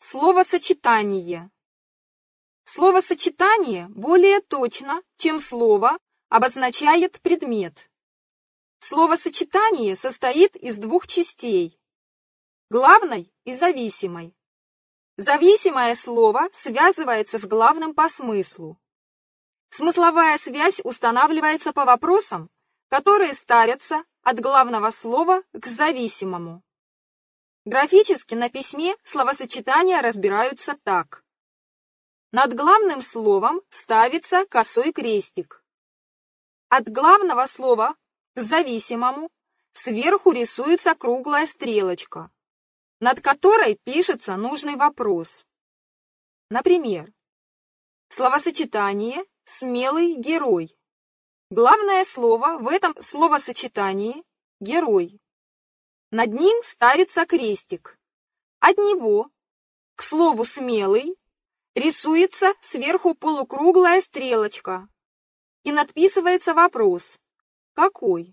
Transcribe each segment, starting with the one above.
Словосочетание. Словосочетание более точно, чем слово, обозначает предмет. Словосочетание состоит из двух частей – главной и зависимой. Зависимое слово связывается с главным по смыслу. Смысловая связь устанавливается по вопросам, которые ставятся от главного слова к зависимому. Графически на письме словосочетания разбираются так. Над главным словом ставится косой крестик. От главного слова к зависимому сверху рисуется круглая стрелочка, над которой пишется нужный вопрос. Например, словосочетание «смелый герой». Главное слово в этом словосочетании – герой. Над ним ставится крестик. От него к слову «смелый» рисуется сверху полукруглая стрелочка и надписывается вопрос «какой?».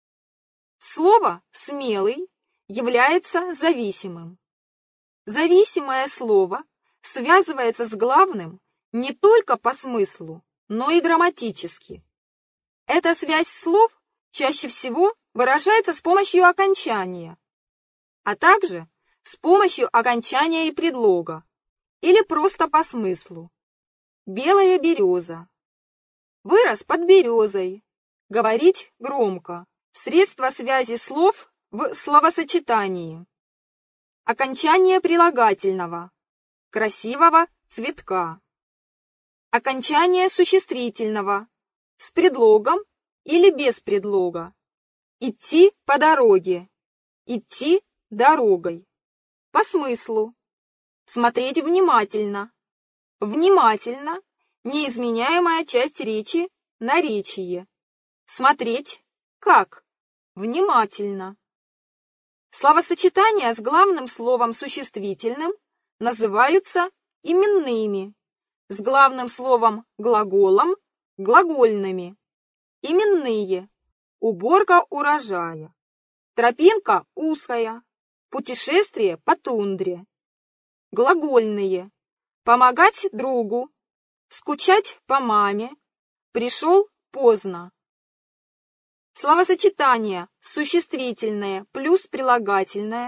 Слово «смелый» является зависимым. Зависимое слово связывается с главным не только по смыслу, но и грамматически. Эта связь слов чаще всего выражается с помощью окончания, а также с помощью окончания и предлога, или просто по смыслу. Белая береза. Вырос под березой. Говорить громко. Средство связи слов в словосочетании. Окончание прилагательного. Красивого цветка. Окончание существительного. С предлогом или без предлога. Идти по дороге. Идти дорогой. По смыслу. Смотреть внимательно. Внимательно – неизменяемая часть речи, наречие. Смотреть как? Внимательно. Словосочетания с главным словом существительным называются именными, с главным словом глаголом – глагольными. Именные – уборка урожая, тропинка узкая, путешествие по тундре. Глагольные – помогать другу, скучать по маме, пришел поздно. Словосочетания существительное плюс прилагательное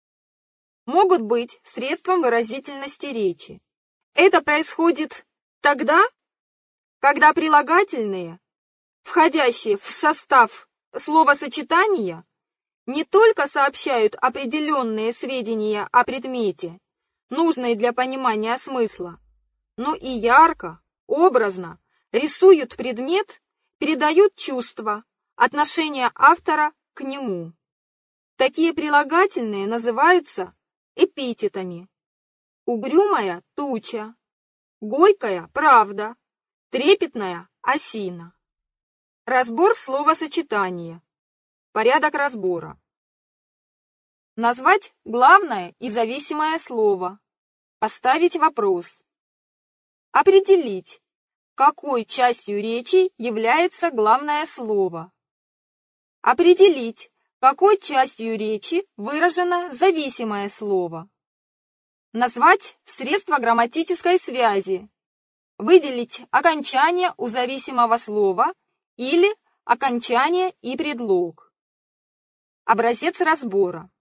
могут быть средством выразительности речи. Это происходит тогда, когда прилагательные, входящие в состав словосочетания, не только сообщают определенные сведения о предмете, нужные для понимания смысла, но и ярко, образно рисуют предмет, передают чувства, отношение автора к нему. Такие прилагательные называются эпитетами. Угрюмая туча, горькая правда, трепетная осина. Разбор словосочетания. Порядок разбора. Назвать главное и зависимое слово. Поставить вопрос. Определить, какой частью речи является главное слово. Определить, какой частью речи выражено зависимое слово. Назвать средства грамматической связи. Выделить окончание у зависимого слова или окончание и предлог. Образец разбора.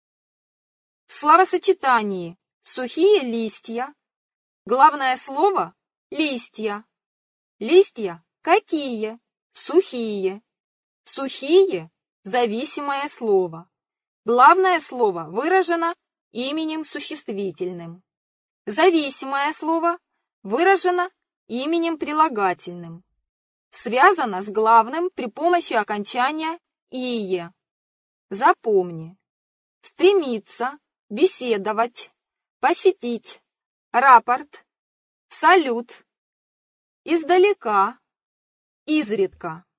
В словосочетании «сухие листья» главное слово «листья». Листья какие? Сухие. Сухие – зависимое слово. Главное слово выражено именем существительным. Зависимое слово выражено именем прилагательным. Связано с главным при помощи окончания «ие». Запомни. Стремиться, беседовать, посетить, рапорт, салют, издалека, изредка.